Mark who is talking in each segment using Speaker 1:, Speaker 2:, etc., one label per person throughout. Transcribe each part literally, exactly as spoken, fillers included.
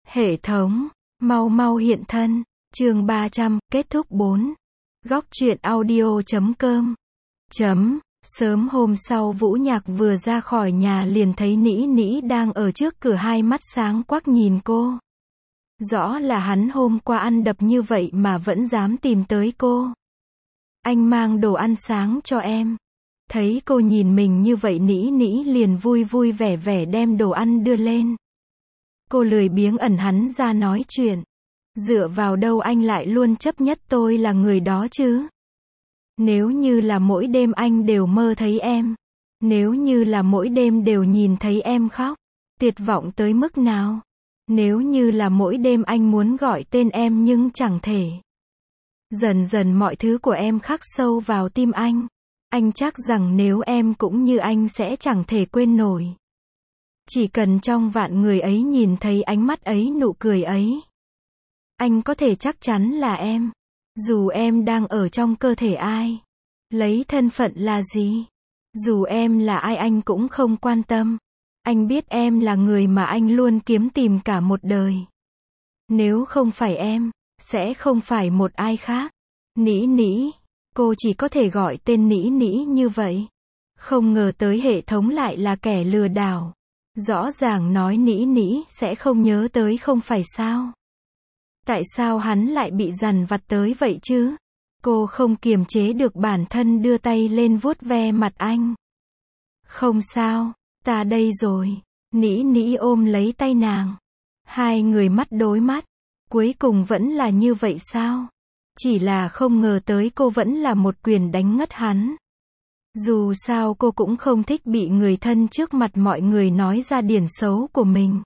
Speaker 1: Hệ thống, mau mau hiện thân. Chương ba trăm, kết thúc bốn. Góc truyện audio chấm com. Chấm. Sớm hôm sau Vũ Nhạc vừa ra khỏi nhà liền thấy Nĩ Nĩ đang ở trước cửa, hai mắt sáng quắc nhìn cô. Rõ là hắn hôm qua ăn đập như vậy mà vẫn dám tìm tới cô. Anh mang đồ ăn sáng cho em. Thấy cô nhìn mình như vậy, Nĩ Nĩ liền vui vui vẻ vẻ đem đồ ăn đưa lên. Cô lười biếng ẩn hắn ra nói chuyện. Dựa vào đâu anh lại luôn chấp nhất tôi là người đó chứ? Nếu như là mỗi đêm anh đều mơ thấy em. Nếu như là mỗi đêm đều nhìn thấy em khóc. Tuyệt vọng tới mức nào? Nếu như là mỗi đêm anh muốn gọi tên em nhưng chẳng thể. Dần dần mọi thứ của em khắc sâu vào tim anh. Anh chắc rằng nếu em cũng như anh sẽ chẳng thể quên nổi. Chỉ cần trong vạn người ấy nhìn thấy ánh mắt ấy, nụ cười ấy, anh có thể chắc chắn là em. Dù em đang ở trong cơ thể ai, lấy thân phận là gì, dù em là ai anh cũng không quan tâm. Anh biết em là người mà anh luôn kiếm tìm cả một đời. Nếu không phải em, sẽ không phải một ai khác. Nĩ Nĩ. Cô chỉ có thể gọi tên Nĩ Nĩ như vậy. Không ngờ tới hệ thống lại là kẻ lừa đảo. Rõ ràng nói Nĩ Nĩ sẽ không nhớ tới không phải sao? Tại sao hắn lại bị dằn vặt tới vậy chứ? Cô không kiềm chế được bản thân đưa tay lên vuốt ve mặt anh. Không sao, ta đây rồi. Nĩ Nĩ ôm lấy tay nàng. Hai người mắt đối mắt. Cuối cùng vẫn là như vậy sao? Chỉ là không ngờ tới cô vẫn là một quyền đánh ngất hắn. Dù sao cô cũng không thích bị người thân trước mặt mọi người nói ra điểm xấu của mình.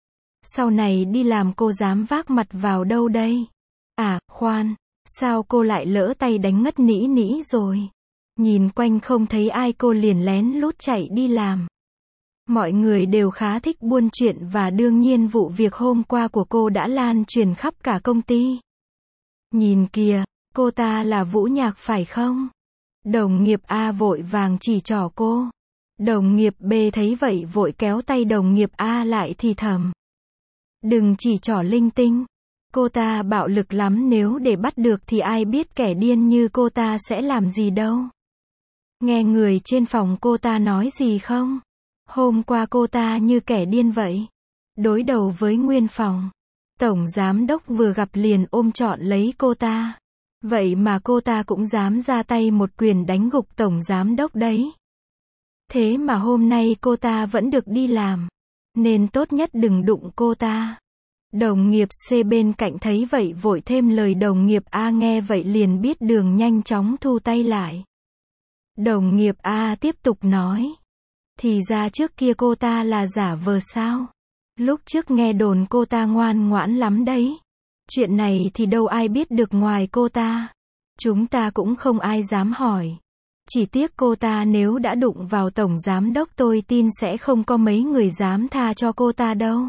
Speaker 1: Sau này đi làm cô dám vác mặt vào đâu đây? À, khoan, sao cô lại lỡ tay đánh ngất Nĩ Nĩ rồi? Nhìn quanh không thấy ai cô liền lén lút chạy đi làm. Mọi người đều khá thích buôn chuyện và đương nhiên vụ việc hôm qua của cô đã lan truyền khắp cả công ty. Nhìn kìa, cô ta là Vũ Nhạc phải không? Đồng nghiệp A vội vàng chỉ trỏ cô. Đồng nghiệp B thấy vậy vội kéo tay đồng nghiệp A lại thì thầm. Đừng chỉ trỏ linh tinh. Cô ta bạo lực lắm, nếu để bắt được thì ai biết kẻ điên như cô ta sẽ làm gì đâu. Nghe người trên phòng cô ta nói gì không? Hôm qua cô ta như kẻ điên vậy. Đối đầu với nguyên phòng. Tổng giám đốc vừa gặp liền ôm trọn lấy cô ta. Vậy mà cô ta cũng dám ra tay một quyền đánh gục tổng giám đốc đấy. Thế mà hôm nay cô ta vẫn được đi làm. Nên tốt nhất đừng đụng cô ta. Đồng nghiệp C bên cạnh thấy vậy vội thêm lời, đồng nghiệp A nghe vậy liền biết đường, nhanh chóng thu tay lại. Đồng nghiệp A tiếp tục nói. Thì ra trước kia cô ta là giả vờ sao? Lúc trước nghe đồn cô ta ngoan ngoãn lắm đấy. Chuyện này thì đâu ai biết được ngoài cô ta. Chúng ta cũng không ai dám hỏi. Chỉ tiếc cô ta nếu đã đụng vào tổng giám đốc tôi tin sẽ không có mấy người dám tha cho cô ta đâu.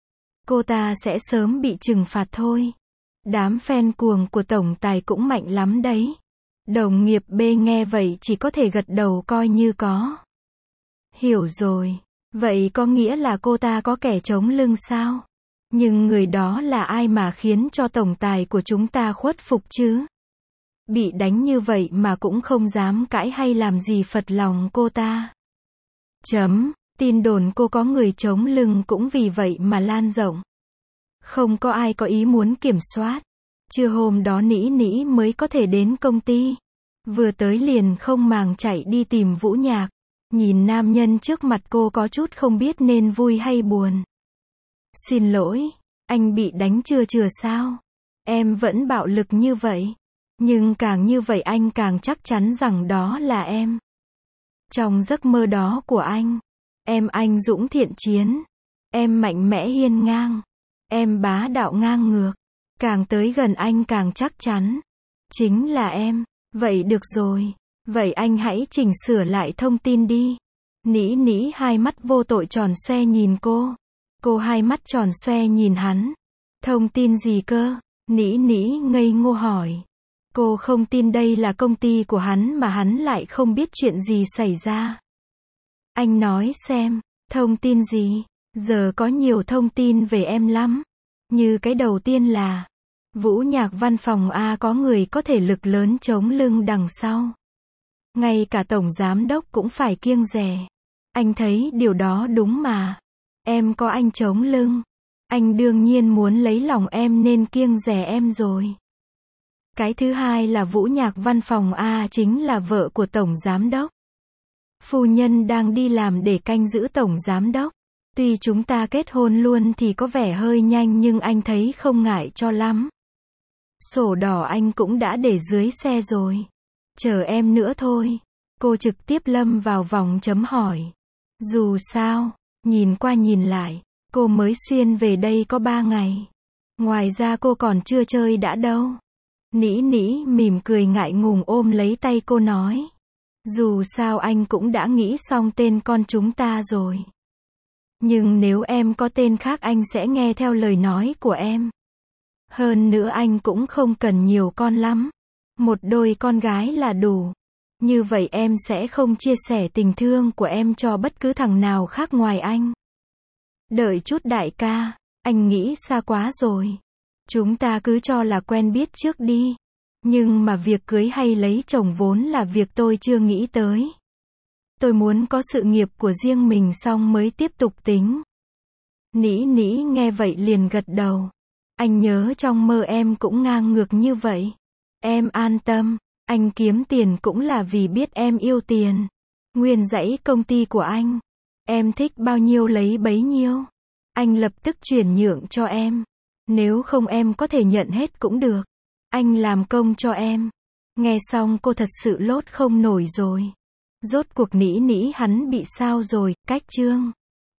Speaker 1: Cô ta sẽ sớm bị trừng phạt thôi. Đám fan cuồng của tổng tài cũng mạnh lắm đấy. Đồng nghiệp B nghe vậy chỉ có thể gật đầu coi như có. Hiểu rồi. Vậy có nghĩa là cô ta có kẻ chống lưng sao? Nhưng người đó là ai mà khiến cho tổng tài của chúng ta khuất phục chứ? Bị đánh như vậy mà cũng không dám cãi hay làm gì phật lòng cô ta. Chấm. Tin đồn cô có người chống lưng cũng vì vậy mà lan rộng. Không có ai có ý muốn kiểm soát. Trưa hôm đó Nĩ Nĩ mới có thể đến công ty. Vừa tới liền không màng chạy đi tìm Vũ Nhạc. Nhìn nam nhân trước mặt cô có chút không biết nên vui hay buồn. Xin lỗi, anh bị đánh chưa chừa sao? Em vẫn bạo lực như vậy. Nhưng càng như vậy anh càng chắc chắn rằng đó là em. Trong giấc mơ đó của anh, em anh dũng thiện chiến. Em mạnh mẽ hiên ngang. Em bá đạo ngang ngược. Càng tới gần anh càng chắc chắn. Chính là em. Vậy được rồi. Vậy anh hãy chỉnh sửa lại thông tin đi. Nĩ Nĩ hai mắt vô tội tròn xoe nhìn cô. Cô hai mắt tròn xoe nhìn hắn. Thông tin gì cơ? Nĩ Nĩ ngây ngô hỏi. Cô không tin đây là công ty của hắn mà hắn lại không biết chuyện gì xảy ra. Anh nói xem, thông tin gì? Giờ có nhiều thông tin về em lắm. Như cái đầu tiên là, Vũ Nhạc văn phòng A có người có thể lực lớn chống lưng đằng sau. Ngay cả tổng giám đốc cũng phải kiêng dè. Anh thấy điều đó đúng mà. Em có anh chống lưng. Anh đương nhiên muốn lấy lòng em nên kiêng dè em rồi. Cái thứ hai là Vũ Nhạc văn phòng A chính là vợ của tổng giám đốc. Phu nhân đang đi làm để canh giữ tổng giám đốc. Tuy chúng ta kết hôn luôn thì có vẻ hơi nhanh nhưng anh thấy không ngại cho lắm. Sổ đỏ anh cũng đã để dưới xe rồi. Chờ em nữa thôi. Cô trực tiếp lâm vào vòng chấm hỏi. Dù sao, nhìn qua nhìn lại, cô mới xuyên về đây có ba ngày. Ngoài ra cô còn chưa chơi đã đâu. Nĩ nĩ mỉm cười ngại ngùng ôm lấy tay cô nói. Dù sao anh cũng đã nghĩ xong tên con chúng ta rồi. Nhưng nếu em có tên khác anh sẽ nghe theo lời nói của em. Hơn nữa anh cũng không cần nhiều con lắm. Một đôi con gái là đủ. Như vậy em sẽ không chia sẻ tình thương của em cho bất cứ thằng nào khác ngoài anh. Đợi chút đại ca, anh nghĩ xa quá rồi. Chúng ta cứ cho là quen biết trước đi. Nhưng mà việc cưới hay lấy chồng vốn là việc tôi chưa nghĩ tới. Tôi muốn có sự nghiệp của riêng mình xong mới tiếp tục tính. Nĩ nĩ nghe vậy liền gật đầu. Anh nhớ trong mơ em cũng ngang ngược như vậy. Em an tâm, anh kiếm tiền cũng là vì biết em yêu tiền. Nguyên dãy công ty của anh, em thích bao nhiêu lấy bấy nhiêu. Anh lập tức chuyển nhượng cho em. Nếu không em có thể nhận hết cũng được. Anh làm công cho em. Nghe xong cô thật sự lốt không nổi rồi. Rốt cuộc nĩ nĩ hắn bị sao rồi, cách chương.